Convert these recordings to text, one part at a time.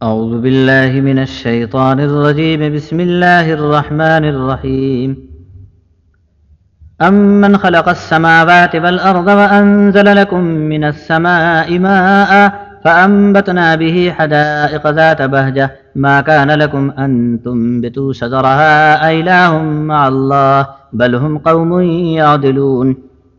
أعوذ بالله من الشيطان الرجيم. بسم الله الرحمن الرحيم. أمن خلق السماوات والأرض وأنزل لكم من السماء ماء فأنبتنا به حدائق ذات بهجة ما كان لكم أن تنبتوا شجرها أإله مع الله بل هم قوم يعدلون.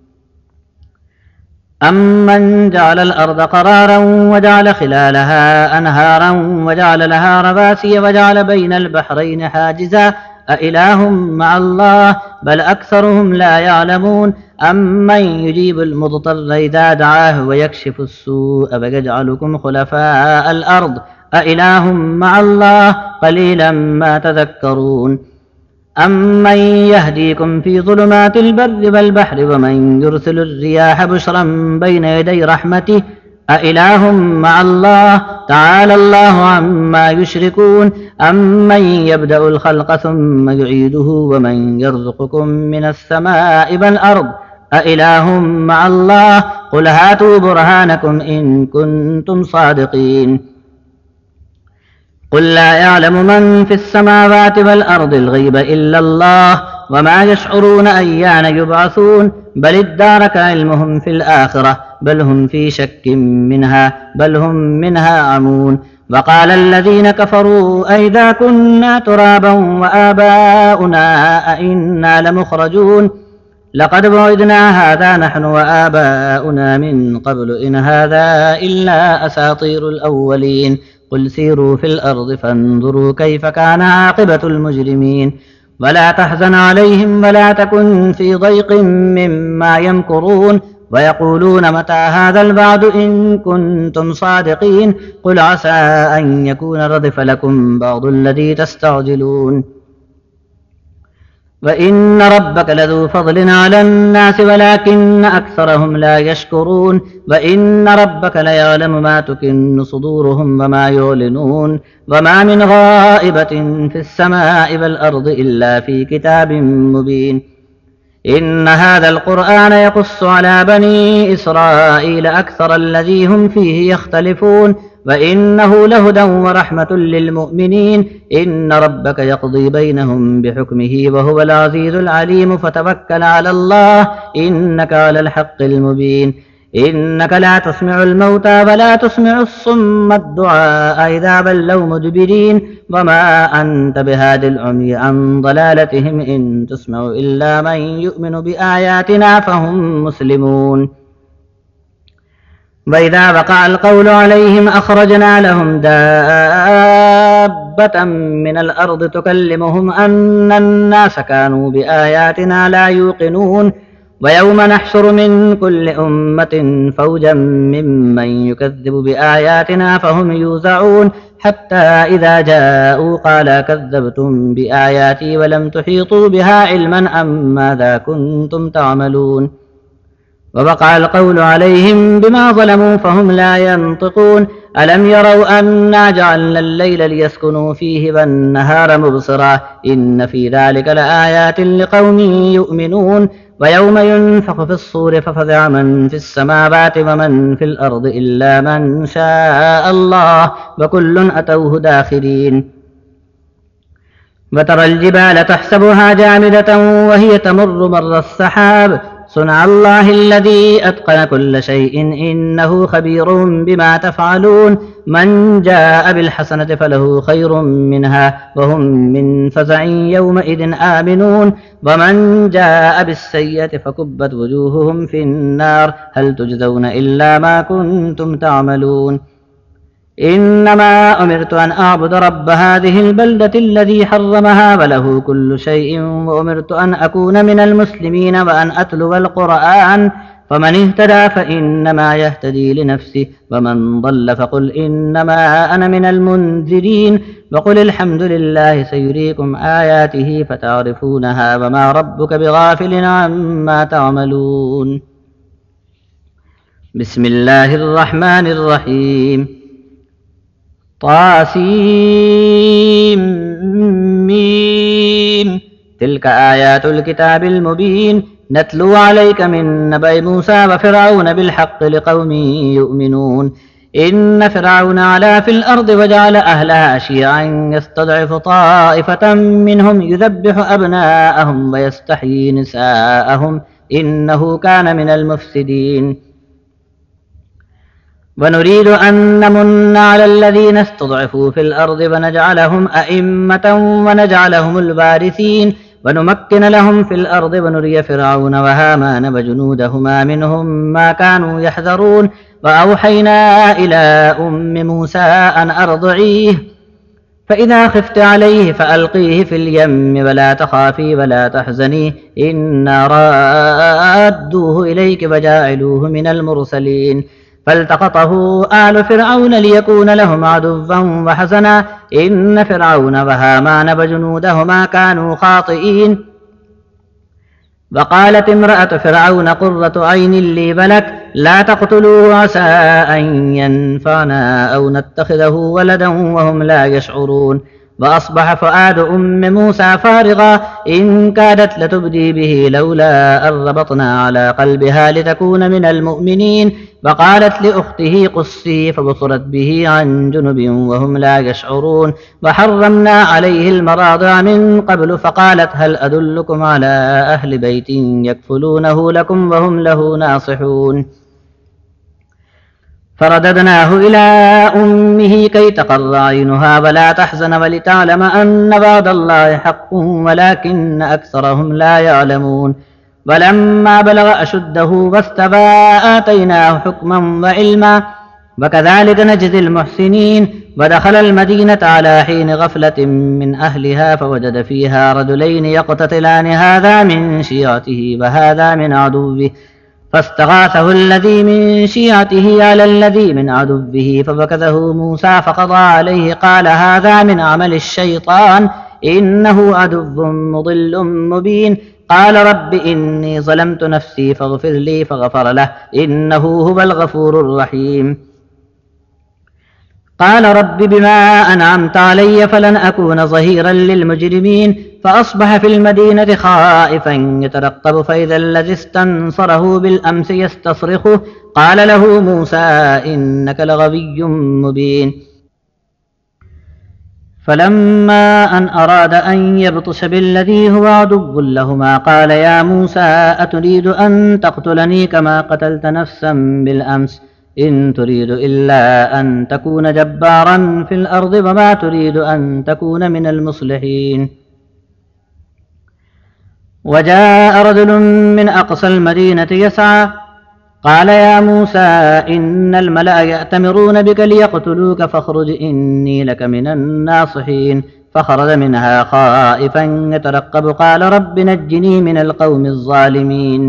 أمن جعل الأرض قرارا وجعل خلالها أنهارا وجعل لها رواسي وجعل بين البحرين حاجزا أإله مع الله بل أكثرهم لا يعلمون. أمن يجيب المضطر إذا دعاه ويكشف السوء ويجعلكم خلفاء الأرض أإله مع الله قليلا ما تذكرون. أمن يهديكم في ظلمات البر والبحر ومن يرسل الرياح بشرا بين يدي رحمته أإله مع الله تعالى الله عما يشركون. أمن يبدأ الخلق ثم يعيده ومن يرزقكم من السماء والأرض أإله مع الله قل هاتوا برهانكم إن كنتم صادقين. قل لا يعلم من في السماوات والأرض الغيب إلا الله وما يشعرون أيان يبعثون بل ادارك علمهم في الآخرة بل هم في شك منها بل هم منها عمون. وقال الذين كفروا أئذا كنا ترابا وآباؤنا أئنا لمخرجون لقد وعدنا هذا نحن وآباؤنا من قبل إن هذا إلا أساطير الأولين. قل سيروا في الأرض فانظروا كيف كان عاقبة المجرمين ولا تحزن عليهم ولا تكن في ضيق مما يمكرون ويقولون متى هذا الوعد إن كنتم صادقين. قل عسى أن يكون ردف لكم بعض الذي تستعجلون وإن ربك لذو فضل على الناس ولكن أكثرهم لا يشكرون. وإن ربك ليعلم ما تكن صدورهم وما يعلنون وما من غائبة في السماء والأرض إلا في كتاب مبين. إن هذا القرآن يقص على بني إسرائيل أكثر الذي هم فيه يختلفون وإنه لهدى ورحمة للمؤمنين. إن ربك يقضي بينهم بحكمه وهو العزيز العليم فتوكل على الله إنك على الحق المبين. إنك لا تسمع الموتى ولا تسمع الصم الدعاء إذا ولوا مدبرين وما أنت بهاد العمي عن ضلالتهم إن تسمع إلا من يؤمن بآياتنا فهم مسلمون. وإذا وقع القول عليهم أخرجنا لهم دابة من الأرض تكلمهم أن الناس كانوا بآياتنا لا يوقنون ويوم نحشر من كل أمة فوجا ممن يكذب بآياتنا فهم يوزعون حتى إذا جاءوا قال كذبتم بآياتي ولم تحيطوا بها علما أم ماذا كنتم تعملون. ووقع القول عليهم بما ظلموا فهم لا ينطقون. ألم يروا أنا جعلنا الليل ليسكنوا فيه والنهار مبصرا إن في ذلك لآيات لقوم يؤمنون. ويوم ينفخ في الصور ففزع من في السماوات ومن في الأرض إلا من شاء الله وكل أتوه داخرين. وترى الجبال تحسبها جامدة وهي تمر مر السحاب صنع الله الذي أتقن كل شيء إنه خبير بما تفعلون. من جاء بالحسنة فله خير منها وهم من فزع يومئذ آمنون ومن جاء بالسيئة فكبت وجوههم في النار هل تجزون إلا ما كنتم تعملون. إنما أمرت أن أعبد رب هذه البلدة الذي حرمها وله كل شيء وأمرت أن أكون من المسلمين وأن أتلو القرآن فمن اهتدى فإنما يهتدي لنفسه ومن ضل فقل إنما أنا من المنذرين وقل الحمد لله سيريكم آياته فتعرفونها وما ربك بغافل عما تعملون. بسم الله الرحمن الرحيم. طاسيم تلك آيات الكتاب المبين نتلو عليك من نبأ موسى وفرعون بالحق لقوم يؤمنون. إن فرعون علا في الأرض وجعل أهلها شيعا يستضعف طائفة منهم يذبح أبناءهم ويستحيي نساءهم إنه كان من المفسدين ونريد أن نمن على الذين استضعفوا في الأرض ونجعلهم أئمة ونجعلهم الوارثين ونمكن لهم في الأرض ونري فرعون وهامان وجنودهما منهم ما كانوا يحذرون وأوحينا إلى أم موسى أن أرضعيه فإذا خفت عليه فألقيه في اليم ولا تخافي ولا تحزني إنا رادوه إليك وجاعلوه من المرسلين فالتقطه آل فرعون ليكون لهم عدوا وحزنا إن فرعون وهامان وجنودهما كانوا خاطئين وقالت امرأة فرعون قرة عين لي ولك لا تقتلوه عسى أن ينفعنا أو نتخذه ولدا وهم لا يشعرون وأصبح فؤاد أم موسى فارغا إن كادت لتبدي به لولا أن ربطنا على قلبها لتكون من المؤمنين وقالت لأخته قصي فبصرت به عن جنب وهم لا يشعرون وحرمنا عليه المراضع من قبل فقالت هل أدلكم على أهل بيت يكفلونه لكم وهم له ناصحون فرددناه إلى أمه كي تقر عينها ولا تحزن ولتعلم أن وعد الله حق ولكن أكثرهم لا يعلمون ولما بلغ أشده واستوى آتيناه حكما وعلما وكذلك نجزي المحسنين ودخل المدينة على حين غفلة من أهلها فوجد فيها رجلين يقتتلان هذا من شيعته وهذا من عدوه فاستغاثه الذي من شيعته على الذي من عدوه فوكزه موسى فقضى عليه قال هذا من عمل الشيطان إنه عدو مضل مبين قال رب إني ظلمت نفسي فاغفر لي فغفر له إنه هو الغفور الرحيم قال رب بما أنعمت علي فلن أكون ظهيرا للمجرمين فأصبح في المدينة خائفا يترقب فإذا الذي استنصره بالأمس يستصرخه قال له موسى إنك لغوي مبين فلما أن أراد أن يبطش بالذي هو عدو لهما قال يا موسى أتريد أن تقتلني كما قتلت نفسا بالأمس إن تريد إلا أن تكون جبارا في الأرض وما تريد أن تكون من المصلحين وجاء رجل من أقصى المدينة يسعى قال يا موسى إن الملأ يأتمرون بك ليقتلوك فاخرج إني لك من الناصحين فخرج منها خائفا يترقب قال رب نجني من القوم الظالمين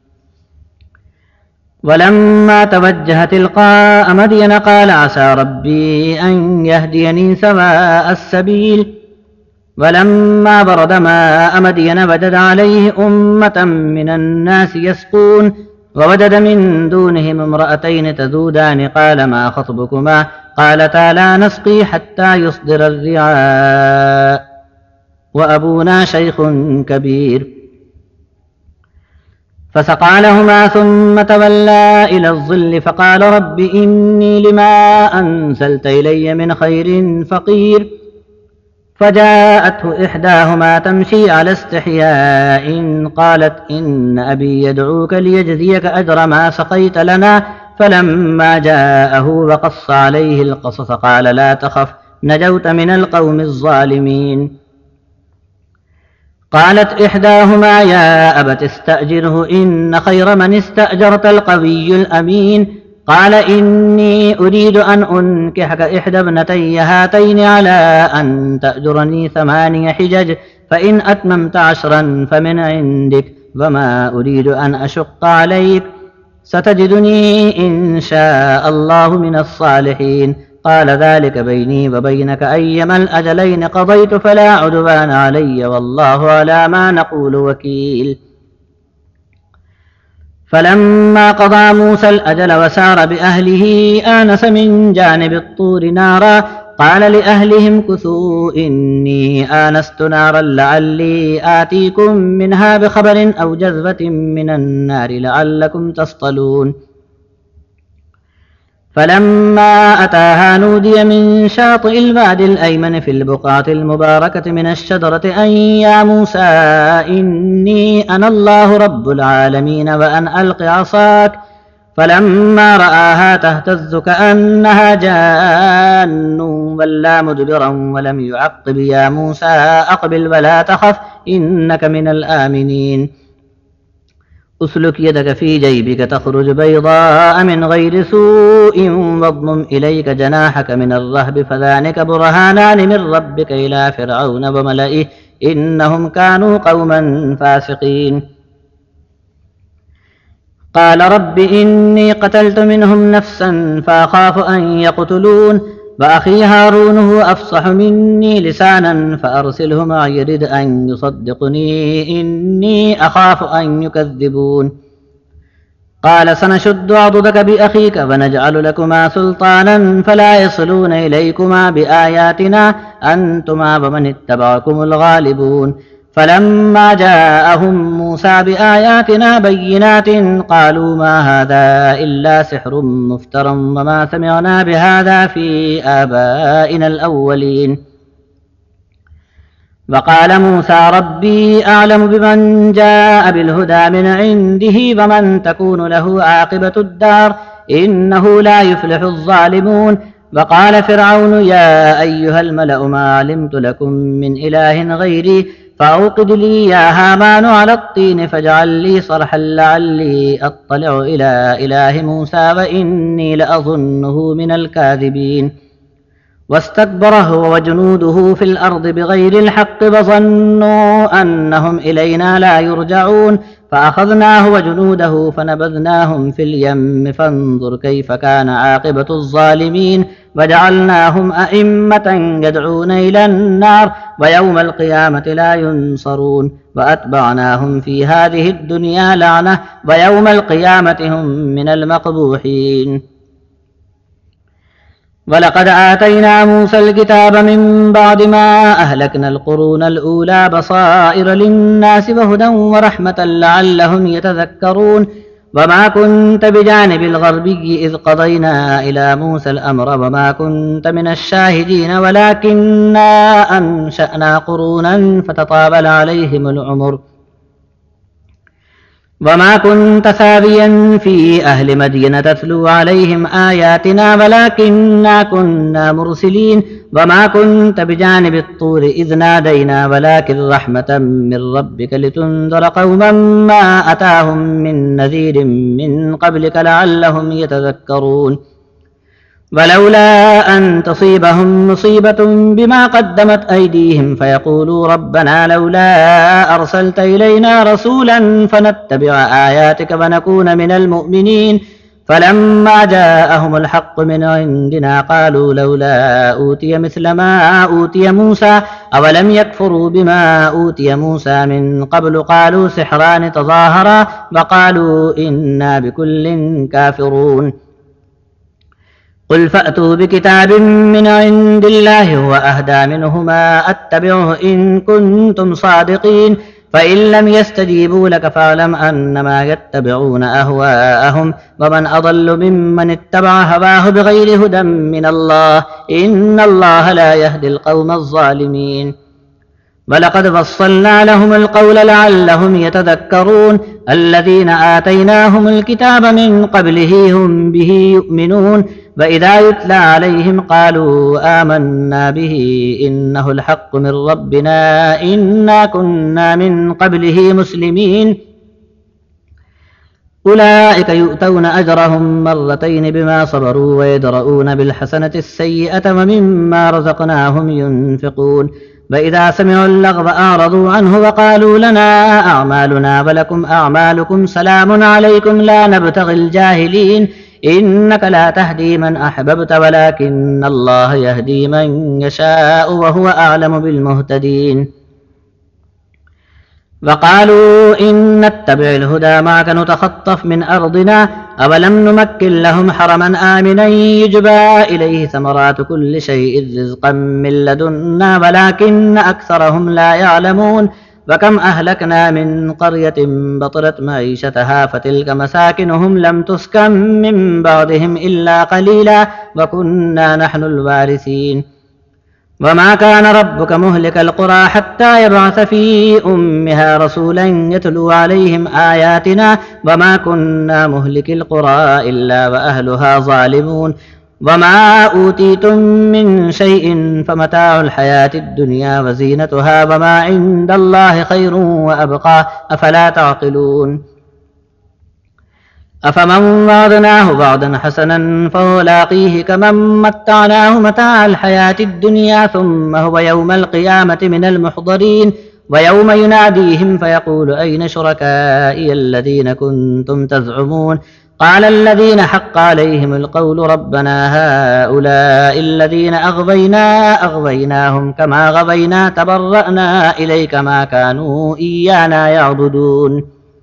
ولما توجه تلقاء مدين قال عسى ربي أن يهديني سواء السبيل ولما برد ماء مدين وجد عليه أمة من الناس يسقون ووجد من دونهم امرأتين تذودان قال ما خطبكما قالتا لا نسقي حتى يصدر الرعاء وأبونا شيخ كبير فسقى لهما ثم تولى إلى الظل فقال رب إني لما أنزلت إلي من خير فقير فجاءته إحداهما تمشي على استحياء قالت إن أبي يدعوك ليجزيك أجر ما سقيت لنا فلما جاءه وقص عليه القصص قال لا تخف نجوت من القوم الظالمين قالت إحداهما يا أبت استأجره إن خير من استأجرت القوي الأمين قال إني أريد أن أنكحك إحدى ابنتي هاتين على أن تأجرني 8 حجج فإن أتممت 10 فمن عندك وما أريد أن أشق عليك ستجدني إن شاء الله من الصالحين قال ذلك بيني وبينك أيما الأجلين قضيت فلا عدوان علي والله على ما نقول وكيل فلما قضى موسى الأجل وسار بأهله آنس من جانب الطور نارا قال لأهلهم كثوا إني آنست نارا لعلي آتيكم منها بخبر أو جذوة من النار لعلكم تصطلون فلما أتاها نودي من شاطئ الوادي الأيمن في البقعة المباركة من الشجرة أن يا موسى إني أنا الله رب العالمين وأن ألق عصاك. فلما رآها تهتز كأنها جان ولا مدبرا ولم يعقب يا موسى أقبل ولا تخف إنك من الآمنين. أسلك يدك في جيبك تخرج بيضاء من غير سوء واضمم إليك جناحك من الرهب فذلك برهانان من ربك إلى فرعون وملئه إنهم كانوا قوما فاسقين. قال رب إني قتلت منهم نفسا فأخاف أن يقتلون وأخي هارون هو أفصح مني لسانا فأرسله معي يرد أن يصدقني إني أخاف أن يكذبون. قال سنشد عضدك بأخيك ونجعل لكما سلطانا فلا يصلون إليكما بآياتنا أنتما ومن اتبعكم الغالبون. فلما جاءهم موسى بآياتنا بينات قالوا ما هذا إلا سحر مفترى وما سمعنا بهذا في آبائنا الأولين. وقال موسى ربي أعلم بمن جاء بالهدى من عنده ومن تكون له عاقبة الدار إنه لا يفلح الظالمون. وقال فرعون يا أيها الملأ ما علمت لكم من إله غيري فأوقد لي يا هامان على الطين فاجعل لي صرحا لعلي أطلع إلى إله موسى وإني لأظنه من الكاذبين. واستكبر هو وجنوده في الأرض بغير الحق وظنوا أنهم إلينا لا يرجعون فأخذناه وجنوده فنبذناهم في اليم فانظر كيف كان عاقبة الظالمين. وجعلناهم أئمة يدعون إلى النار ويوم القيامة لا ينصرون وأتبعناهم في هذه الدنيا لعنة ويوم القيامة هم من المقبوحين. ولقد آتينا موسى الكتاب من بعد ما أهلكنا القرون الأولى بصائر للناس وهدى ورحمة لعلهم يتذكرون. وما كنت بجانب الغربي إذ قضينا إلى موسى الأمر وما كنت من الشاهدين ولكننا أنشأنا قرونا فتطاول عليهم العمر. وما كنت ثاويا في أهل مدين تتلو عليهم آياتنا ولكننا كنا مرسلين. وما كنت بجانب الطور إذ نادينا ولكن رحمة من ربك لتنذر قوما ما أتاهم من نذير من قبلك لعلهم يتذكرون. ولولا أن تصيبهم مصيبة بما قدمت أيديهم فيقولوا ربنا لولا أرسلت إلينا رسولا فنتبع آياتك ونكون من المؤمنين. فلما جاءهم الحق من عندنا قالوا لولا أوتي مثل ما أوتي موسى أولم يكفروا بما أوتي موسى من قبل قالوا سحران تظاهرا وقالوا إنا بكل كافرون. قل فأتوا بكتاب من عند الله هو أهدى منهما أتبعه إن كنتم صادقين. فإن لم يستجيبوا لك فاعلم أنما يتبعون أهواءهم ومن أضل ممن اتبع هواه بغير هدى من الله إن الله لا يهدي القوم الظالمين. ولقد فصلنا لهم القول لعلهم يتذكرون. الذين آتيناهم الكتاب من قبله هم به يؤمنون وإذا يتلى عليهم قالوا آمنا به إنه الحق من ربنا إنا كنا من قبله مسلمين. أولئك يؤتون أجرهم مرتين بما صبروا ويدرؤون بالحسنة السيئة ومما رزقناهم ينفقون. وإذا سمعوا اللغو أعرضوا عنه وقالوا لنا أعمالنا ولكم أعمالكم سلام عليكم لا نبتغي الجاهلين. إنك لا تهدي من أحببت ولكن الله يهدي من يشاء وهو أعلم بالمهتدين. وقالوا إن نتبع الهدى معك نتخطف من أرضنا أولم نمكن لهم حرما آمنا يجبى إليه ثمرات كل شيء رزقا من لدنا ولكن أكثرهم لا يعلمون. وكم أهلكنا من قرية بطرت معيشتها فتلك مساكنهم لم تسكن من بعدهم إلا قليلا وكنا نحن الوارثين وما كان ربك مهلك القرى حتى يبعث في أمها رسولا يتلو عليهم آياتنا وما كنا مهلك القرى إلا وأهلها ظالمون وما أوتيتم من شيء فمتاع الحياة الدنيا وزينتها وما عند الله خير وأبقى أفلا تعقلون أفمن وعدناه وعدا حسنا فهو لاقيه كمن متعناه متاع الحياة الدنيا ثم هو يوم القيامة من المحضرين ويوم يناديهم فيقول أين شركائي الذين كنتم تزعمون قال الذين حق عليهم القول ربنا هؤلاء الذين أغويناهم كما غوينا تبرأنا إليك ما كانوا إيانا يعبدون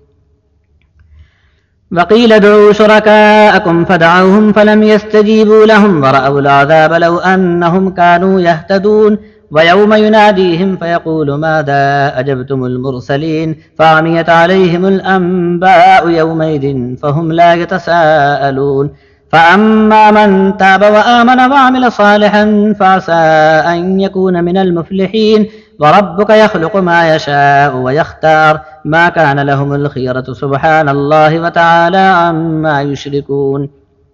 وقيل ادعوا شركاءكم فدعوهم فلم يستجيبوا لهم ورأوا العذاب لو أنهم كانوا يهتدون ويوم يناديهم فيقول ماذا أجبتم المرسلين فعميت عليهم الأنباء يومئذ فهم لا يتساءلون فأما من تاب وآمن وعمل صالحا فعسى أن يكون من المفلحين وربك يخلق ما يشاء ويختار ما كان لهم الخيرة سبحان الله وتعالى عما يشركون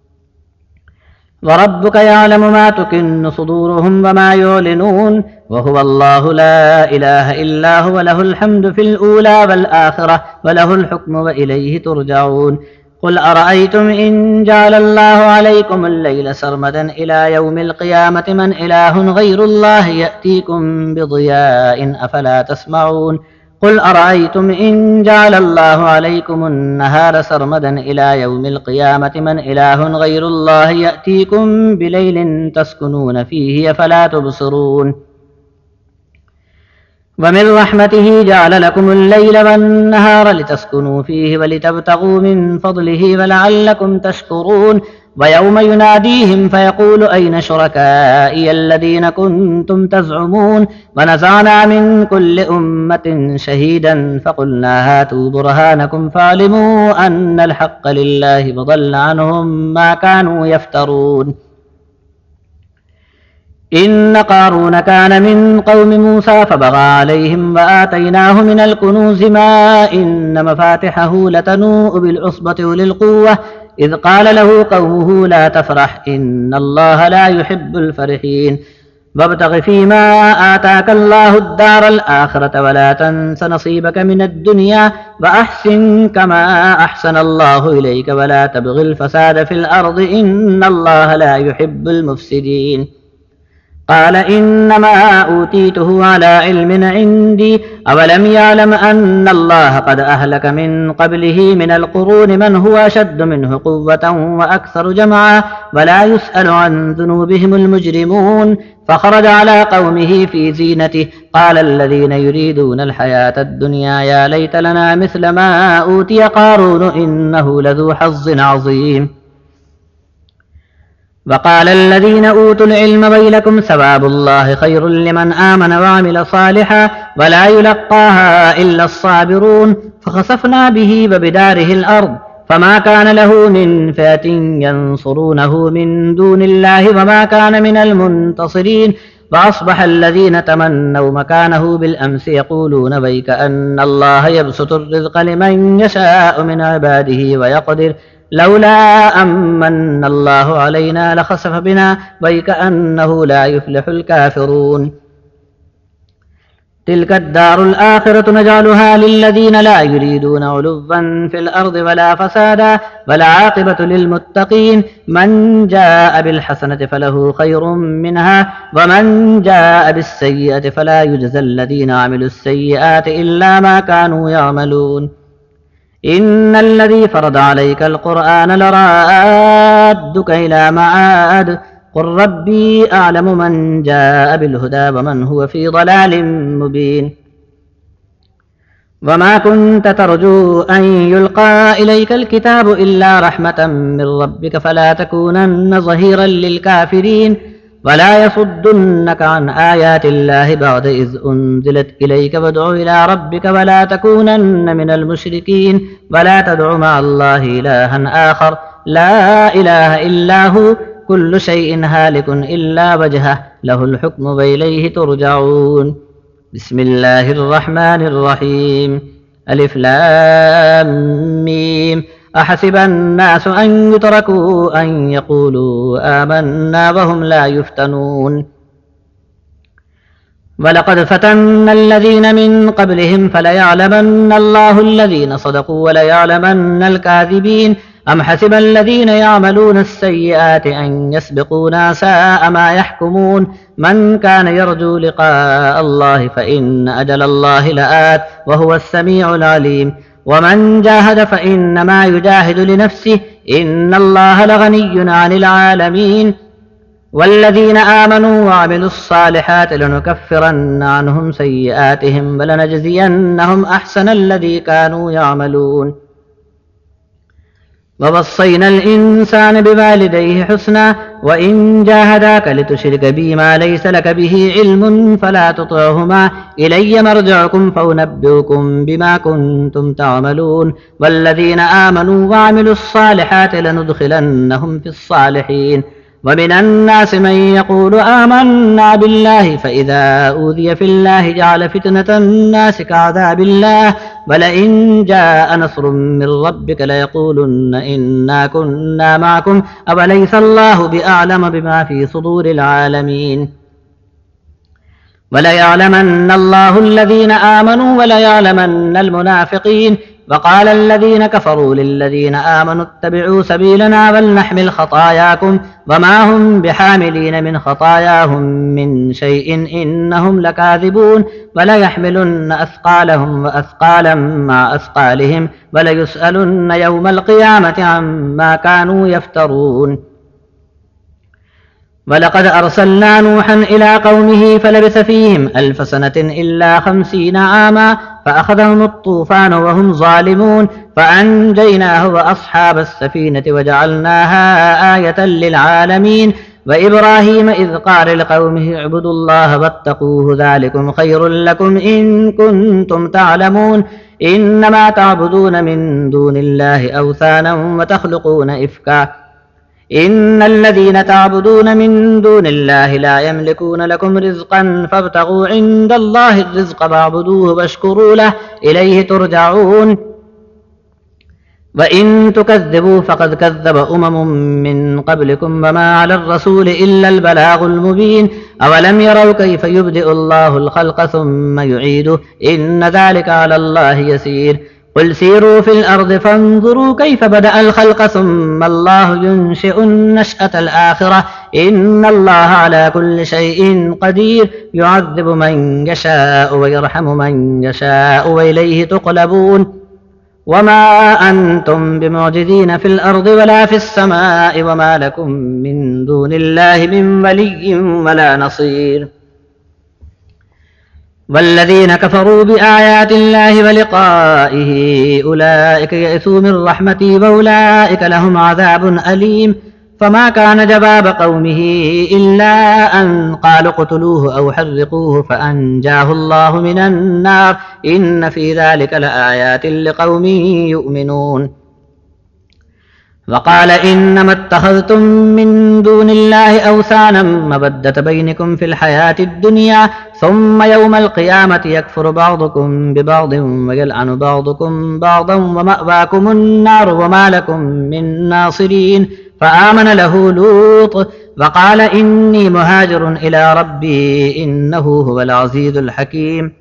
وربك يعلم ما تكن صدورهم وما يعلنون وهو الله لا إله إلا هو له الحمد في الأولى والآخرة وله الحكم وإليه ترجعون قل أرأيتم إن جعل الله عليكم الليل سرمدا إلى يوم القيامة من إله غير الله يأتيكم بضياء أفلا تسمعون قل أرأيتم إن جعل الله عليكم النهار سرمدا إلى يوم القيامة من إله غير الله يأتيكم بليل تسكنون فيه أفلا تبصرون ومن رحمته جعل لكم الليل والنهار لتسكنوا فيه ولتبتغوا من فضله ولعلكم تشكرون ويوم يناديهم فيقول أين شركائي الذين كنتم تزعمون ونزعنا من كل أمة شهيدا فقلنا هاتوا برهانكم فاعلموا أن الحق لله وضل عنهم ما كانوا يفترون إن قارون كان من قوم موسى فبغى عليهم وآتيناه من الكنوز ما إن مفاتحه لتنوء بالعصبة أولي القوة إذ قال له قومه لا تفرح إن الله لا يحب الفرحين وابتغ فيما آتاك الله الدار الآخرة ولا تنس نصيبك من الدنيا وأحسن كما أحسن الله إليك ولا تبغ الفساد في الأرض إن الله لا يحب المفسدين قال إنما أوتيته على علم عندي أولم يعلم أن الله قد أهلك من قبله من القرون من هو أشد منه قوة وأكثر جمعا ولا يسأل عن ذنوبهم المجرمون فخرج على قومه في زينته قال الذين يريدون الحياة الدنيا يا ليت لنا مثل ما أوتي قارون إنه لذو حظ عظيم وقال الذين أوتوا العلم ويلكم ثواب الله خير لمن آمن وعمل صالحا ولا يلقاها إلا الصابرون فخسفنا به وبداره الأرض فما كان له من فئة ينصرونه من دون الله وما كان من المنتصرين وأصبح الذين تمنوا مكانه بالأمس يقولون ويك أن الله يبسط الرزق لمن يشاء من عباده ويقدر لولا أمن الله علينا لخسف بنا ويكأنه لا يفلح الكافرون تلك الدار الآخرة نجعلها للذين لا يريدون علوا في الأرض ولا فسادا والعاقبة للمتقين من جاء بالحسنة فله خير منها ومن جاء بالسيئة فلا يجزى الذين عملوا السيئات إلا ما كانوا يعملون إن الذي فرض عليك القرآن لرادك إلى معاد قل ربي أعلم من جاء بالهدى ومن هو في ضلال مبين وما كنت ترجو أن يلقى إليك الكتاب إلا رحمة من ربك فلا تكونن ظهيرا للكافرين ولا يصدنك عن آيات الله بعد إذ أنزلت إليك وادع إلى ربك ولا تكونن من المشركين ولا تدع مع الله إلها آخر لا إله إلا هو كل شيء هالك إلا وجهه له الحكم وإليه ترجعون. بسم الله الرحمن الرحيم. ألف لام ميم. أحسب الناس أن يتركوا أن يقولوا آمنا وهم لا يفتنون. ولقد فتنا الذين من قبلهم فليعلمن الله الذين صدقوا وليعلمن الكاذبين. أم حسب الذين يعملون السيئات أن يسبقونا ساء ما يحكمون. من كان يرجو لقاء الله فإن أجل الله لآت وهو السميع العليم. ومن جاهد فإنما يجاهد لنفسه إن الله لغني عن العالمين. والذين آمنوا وعملوا الصالحات لنكفرن عنهم سيئاتهم ولنجزينهم أحسن الذي كانوا يعملون. ووصينا الإنسان بوالديه حسنا وإن جاهداك لتشرك بي ما ليس لك به علم فلا تطعهما إلي مرجعكم فأنبئكم بما كنتم تعملون. والذين آمنوا وعملوا الصالحات لندخلنهم في الصالحين. ومن الناس من يقول آمنا بالله فإذا أوذي في الله جعل فتنة الناس كعذاب الله ولئن جاء نصر من ربك ليقولن إنا كنا معكم أوليس الله بأعلم بما في صدور العالمين. وليعلمن الله الذين آمنوا وليعلمن المنافقين. وقال الذين كفروا للذين آمنوا اتبعوا سبيلنا ولنحمل خطاياكم وما هم بحاملين من خطاياهم من شيء إنهم لكاذبون. وليحملن أثقالهم وأثقالا مع أثقالهم وليسألن يوم القيامة عما كانوا يفترون. ولقد أرسلنا نوحا إلى قومه فلبث فيهم 1000 سنة إلا 50 عاما فأخذهم الطوفان وهم ظالمون فأنجيناه وأصحاب السفينة وجعلناها آية للعالمين. وإبراهيم إذ قال لقومه اعبدوا الله واتقوه ذلكم خير لكم إن كنتم تعلمون. إنما تعبدون من دون الله أوثانا وتخلقون إفكا إن الذين تعبدون من دون الله لا يملكون لكم رزقا فابتغوا عند الله الرزق واعبدوه واشكروا له إليه ترجعون. وإن تكذبوا فقد كذب أمم من قبلكم وما على الرسول إلا البلاغ المبين. أولم يروا كيف يبدئ الله الخلق ثم يعيده إن ذلك على الله يسير. قل سيروا في الأرض فانظروا كيف بدأ الخلق ثم الله ينشئ النشأة الآخرة إن الله على كل شيء قدير. يعذب من يشاء ويرحم من يشاء وإليه تقلبون. وما أنتم بمعجزين في الأرض ولا في السماء وما لكم من دون الله من ولي ولا نصير. والذين كفروا بآيات الله ولقائه أولئك يئسوا من رحمتي وأولئك لهم عذاب أليم. فما كان جواب قومه إلا أن قالوا اقتلوه أو حرقوه فأنجاه الله من النار إن في ذلك لآيات لقوم يؤمنون. وقال إنما اتخذتم من دون الله أوثانا مودة بينكم في الحياة الدنيا ثم يوم القيامة يكفر بعضكم ببعض ويلعن بعضكم بعضا ومأواكم النار وما لكم من ناصرين. فآمن له لوط وقال إني مهاجر إلى ربي إنه هو العزيز الحكيم.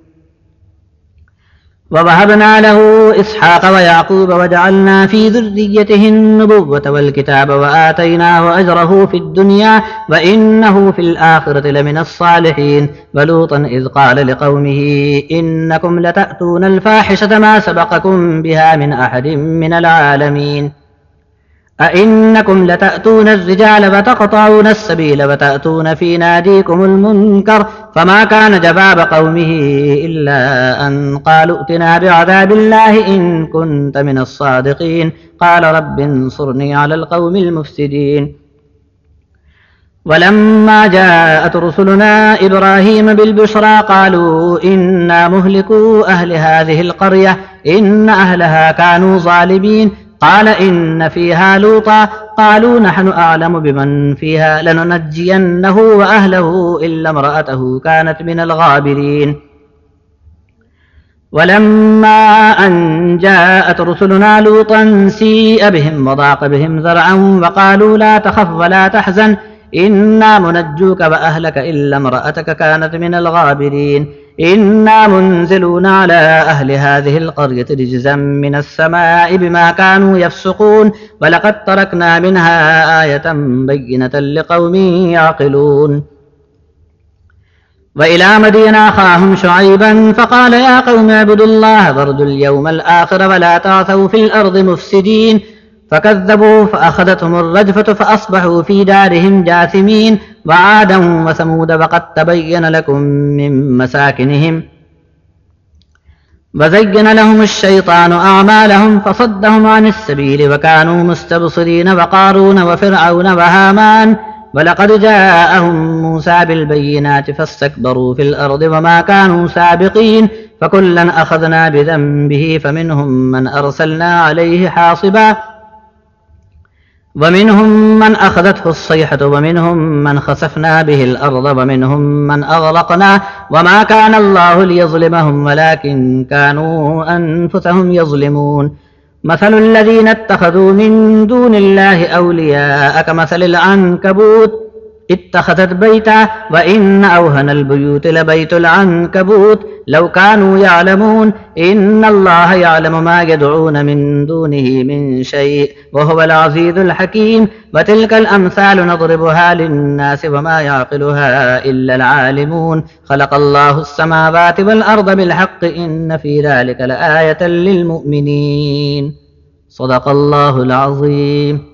ووهبنا له إسحاق ويعقوب وجعلنا في ذريته النبوة والكتاب وآتيناه أجره في الدنيا وإنه في الآخرة لمن الصالحين. ولوطا إذ قال لقومه إنكم لتأتون الفاحشة ما سبقكم بها من أحد من العالمين. أئنكم لتأتون الرجال وتقطعون السبيل وتأتون في ناديكم المنكر. فما كان جواب قومه إلا أن قالوا ائتنا بعذاب الله إن كنت من الصادقين. قال رب انصرني على القوم المفسدين. ولما جاءت رسلنا إبراهيم بالبشرى قالوا إنا مهلكو أهل هذه القرية إن أهلها كانوا ظالمين قال إن فيها لوطا قالوا نحن أعلم بمن فيها لننجينه وأهله إلا امرأته كانت من الغابرين. ولما أن جاءت رسلنا لوطا سيء بهم وضاق بهم ذرعا وقالوا لا تخف ولا تحزن إنا منجوك وأهلك إلا امرأتك كانت من الغابرين إنا منزلون على أهل هذه القرية رجزا من السماء بما كانوا يفسقون ولقد تركنا منها آية بينة لقوم يعقلون. وإلى مدين أخاهم شعيبا فقال يا قوم اعبدوا الله وارجوا اليوم الآخر ولا تعثوا في الأرض مفسدين فكذبوا فأخذتهم الرجفة فأصبحوا في دارهم جاثمين. وعادا وثمود وقد تبين لكم من مساكنهم وزين لهم الشيطان أعمالهم فصدهم عن السبيل وكانوا مستبصرين وقارون وفرعون وهامان ولقد جاءهم موسى بالبينات فاستكبروا في الأرض وما كانوا سابقين فكلا أخذنا بذنبه فمنهم من أرسلنا عليه حاصبا ومنهم من أخذته الصيحة ومنهم من خسفنا به الأرض ومنهم من أغرقنا وما كان الله ليظلمهم ولكن كانوا أنفسهم يظلمون. مثل الذين اتخذوا من دون الله أولياء كمثل العنكبوت اتخذت بيتا وإن أوهن البيوت لبيت العنكبوت لو كانوا يعلمون إن الله يعلم ما يدعون من دونه من شيء وهو العزيز الحكيم. وتلك الأمثال نضربها للناس وما يعقلها إلا العالمون. خلق الله السماوات والأرض بالحق إن في ذلك لآية للمؤمنين. صدق الله العظيم.